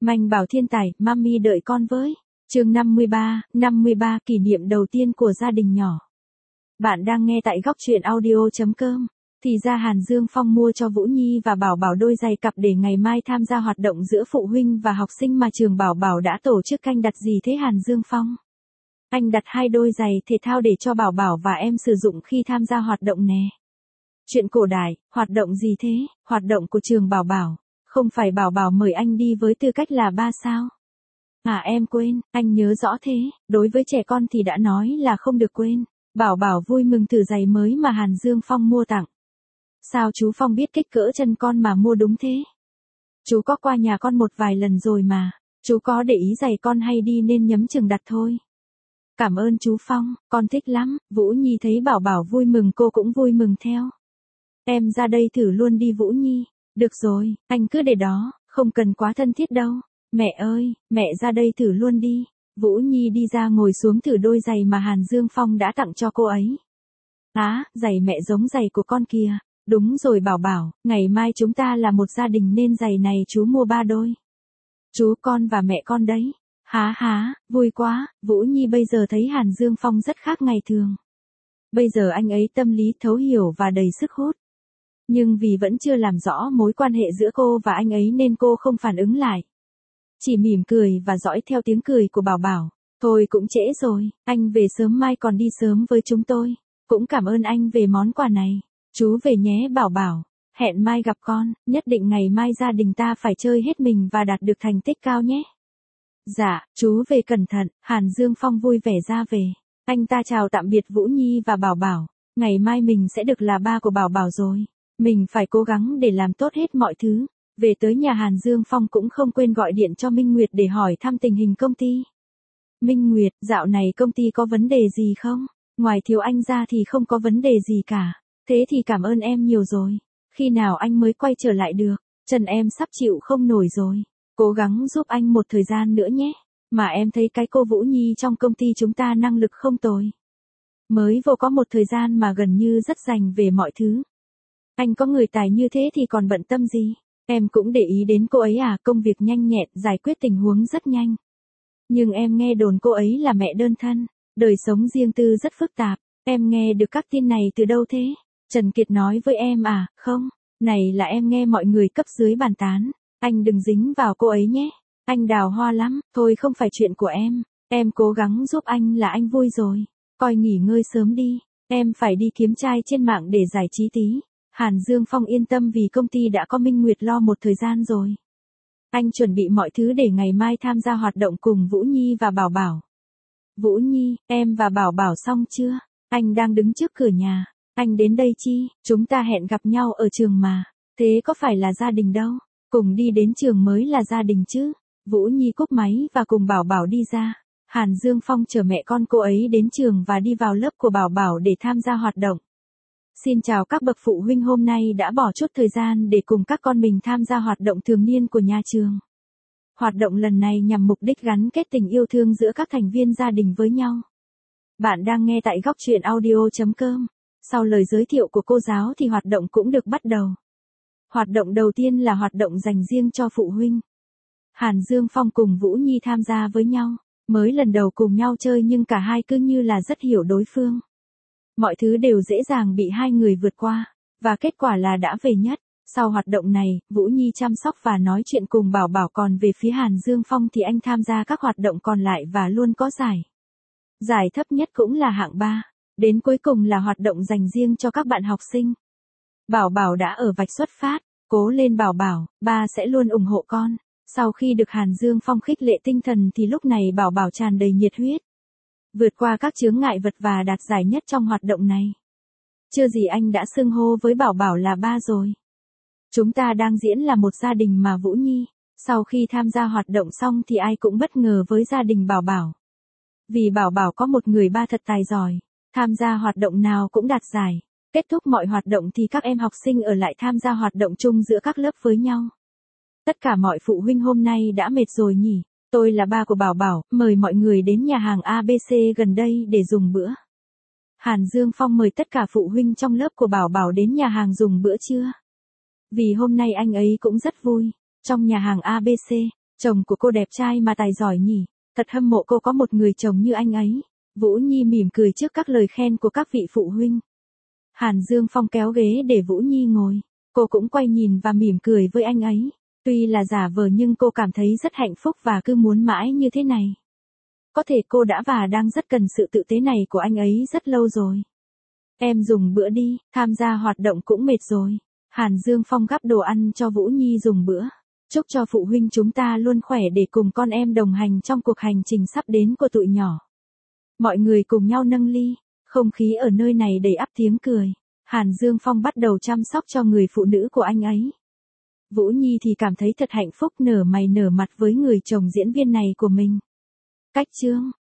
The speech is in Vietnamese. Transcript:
Manh Bảo thiên tài, mami đợi con với. Chương 53, kỷ niệm đầu tiên của gia đình nhỏ. Bạn đang nghe tại góc truyện audio.com. Thì ra Hàn Dương Phong mua cho Vũ Nhi và Bảo Bảo đôi giày cặp để ngày mai tham gia hoạt động giữa phụ huynh và học sinh mà trường Bảo Bảo đã tổ chức. Anh đặt gì thế Hàn Dương Phong? Anh đặt 2 đôi giày thể thao để cho Bảo Bảo và em sử dụng khi tham gia hoạt động nè. Chuyện cổ đại, hoạt động gì thế? Hoạt động của trường Bảo Bảo. Không phải Bảo Bảo mời anh đi với tư cách là ba sao? À em quên, anh nhớ rõ thế, đối với trẻ con thì đã nói là không được quên. Bảo Bảo vui mừng thử giày mới mà Hàn Dương Phong mua tặng. Sao chú Phong biết kích cỡ chân con mà mua đúng thế? Chú có qua nhà con một vài lần rồi mà, chú có để ý giày con hay đi nên nhắm chừng đặt thôi. Cảm ơn chú Phong, con thích lắm. Vũ Nhi thấy Bảo Bảo vui mừng cô cũng vui mừng theo. Em ra đây thử luôn đi Vũ Nhi. Được rồi, anh cứ để đó, không cần quá thân thiết đâu. Mẹ ơi, mẹ ra đây thử luôn đi. Vũ Nhi đi ra ngồi xuống thử đôi giày mà Hàn Dương Phong đã tặng cho cô ấy. Á, giày mẹ giống giày của con kìa. Đúng rồi Bảo Bảo, ngày mai chúng ta là một gia đình nên giày này chú mua 3 đôi. Chú con và mẹ con đấy. Há, vui quá. Vũ Nhi bây giờ thấy Hàn Dương Phong rất khác ngày thường. Bây giờ anh ấy tâm lý thấu hiểu và đầy sức hút. Nhưng vì vẫn chưa làm rõ mối quan hệ giữa cô và anh ấy nên cô không phản ứng lại. Chỉ mỉm cười và dõi theo tiếng cười của Bảo Bảo. Thôi cũng trễ rồi, anh về sớm mai còn đi sớm với chúng tôi. Cũng cảm ơn anh về món quà này. Chú về nhé Bảo Bảo. Hẹn mai gặp con, nhất định ngày mai gia đình ta phải chơi hết mình và đạt được thành tích cao nhé. Dạ, chú về cẩn thận. Hàn Dương Phong vui vẻ ra về. Anh ta chào tạm biệt Vũ Nhi và Bảo Bảo. Ngày mai mình sẽ được là ba của Bảo Bảo rồi. Mình phải cố gắng để làm tốt hết mọi thứ. Về tới nhà Hàn Dương Phong cũng không quên gọi điện cho Minh Nguyệt để hỏi thăm tình hình công ty. Minh Nguyệt, dạo này công ty có vấn đề gì không? Ngoài thiếu anh ra thì không có vấn đề gì cả. Thế thì cảm ơn em nhiều rồi. Khi nào anh mới quay trở lại được? Chân em sắp chịu không nổi rồi. Cố gắng giúp anh một thời gian nữa nhé. Mà em thấy cái cô Vũ Nhi trong công ty chúng ta năng lực không tồi. Mới vô có một thời gian mà gần như rất dành về mọi thứ. Anh có người tài như thế thì còn bận tâm gì? Em cũng để ý đến cô ấy à, công việc nhanh nhẹn, giải quyết tình huống rất nhanh. Nhưng em nghe đồn cô ấy là mẹ đơn thân, đời sống riêng tư rất phức tạp. Em nghe được các tin này từ đâu thế? Trần Kiệt nói với em à? Không, này là em nghe mọi người cấp dưới bàn tán. Anh đừng dính vào cô ấy nhé. Anh đào hoa lắm, thôi không phải chuyện của em. Em cố gắng giúp anh là anh vui rồi. Coi nghỉ ngơi sớm đi, em phải đi kiếm trai trên mạng để giải trí tí. Hàn Dương Phong yên tâm vì công ty đã có Minh Nguyệt lo một thời gian rồi. Anh chuẩn bị mọi thứ để ngày mai tham gia hoạt động cùng Vũ Nhi và Bảo Bảo. Vũ Nhi, em và Bảo Bảo xong chưa? Anh đang đứng trước cửa nhà. Anh đến đây chi? Chúng ta hẹn gặp nhau ở trường mà. Thế có phải là gia đình đâu? Cùng đi đến trường mới là gia đình chứ? Vũ Nhi cúp máy và cùng Bảo Bảo đi ra. Hàn Dương Phong chở mẹ con cô ấy đến trường và đi vào lớp của Bảo Bảo để tham gia hoạt động. Xin chào các bậc phụ huynh, hôm nay đã bỏ chút thời gian để cùng các con mình tham gia hoạt động thường niên của nhà trường. Hoạt động lần này nhằm mục đích gắn kết tình yêu thương giữa các thành viên gia đình với nhau. Bạn đang nghe tại góc truyện audio.com. Sau lời giới thiệu của cô giáo thì hoạt động cũng được bắt đầu. Hoạt động đầu tiên là hoạt động dành riêng cho phụ huynh. Hàn Dương Phong cùng Vũ Nhi tham gia với nhau. Mới lần đầu cùng nhau chơi nhưng cả hai cứ như là rất hiểu đối phương. Mọi thứ đều dễ dàng bị hai người vượt qua, và kết quả là đã về nhất. Sau hoạt động này, Vũ Nhi chăm sóc và nói chuyện cùng Bảo Bảo, còn về phía Hàn Dương Phong thì anh tham gia các hoạt động còn lại và luôn có giải. Giải thấp nhất cũng là hạng 3, đến cuối cùng là hoạt động dành riêng cho các bạn học sinh. Bảo Bảo đã ở vạch xuất phát, cố lên Bảo Bảo, ba sẽ luôn ủng hộ con. Sau khi được Hàn Dương Phong khích lệ tinh thần thì lúc này Bảo Bảo tràn đầy nhiệt huyết. Vượt qua các chướng ngại vật và đạt giải nhất trong hoạt động này. Chưa gì anh đã xưng hô với Bảo Bảo là ba rồi. Chúng ta đang diễn là một gia đình mà Vũ Nhi. Sau khi tham gia hoạt động xong thì ai cũng bất ngờ với gia đình Bảo Bảo. Vì Bảo Bảo có một người ba thật tài giỏi, tham gia hoạt động nào cũng đạt giải. Kết thúc mọi hoạt động thì các em học sinh ở lại tham gia hoạt động chung giữa các lớp với nhau. Tất cả mọi phụ huynh hôm nay đã mệt rồi nhỉ? Tôi là ba của Bảo Bảo, mời mọi người đến nhà hàng ABC gần đây để dùng bữa. Hàn Dương Phong mời tất cả phụ huynh trong lớp của Bảo Bảo đến nhà hàng dùng bữa trưa. Vì hôm nay anh ấy cũng rất vui. Trong nhà hàng ABC, Chồng của cô đẹp trai mà tài giỏi nhỉ, thật hâm mộ cô có một người chồng như anh ấy. Vũ Nhi mỉm cười trước các lời khen của các vị phụ huynh. Hàn Dương Phong kéo ghế để Vũ Nhi ngồi. Cô cũng quay nhìn và mỉm cười với anh ấy. Tuy là giả vờ nhưng cô cảm thấy rất hạnh phúc và cứ muốn mãi như thế này. Có thể cô đã và đang rất cần sự tự tế này của anh ấy rất lâu rồi. Em dùng bữa đi, tham gia hoạt động cũng mệt rồi. Hàn Dương Phong gắp đồ ăn cho Vũ Nhi dùng bữa. Chúc cho phụ huynh chúng ta luôn khỏe để cùng con em đồng hành trong cuộc hành trình sắp đến của tụi nhỏ. Mọi người cùng nhau nâng ly, không khí ở nơi này đầy ắp tiếng cười. Hàn Dương Phong bắt đầu chăm sóc cho người phụ nữ của anh ấy. Vũ Nhi thì cảm thấy thật hạnh phúc nở mày nở mặt với người chồng diễn viên này của mình. Cách chương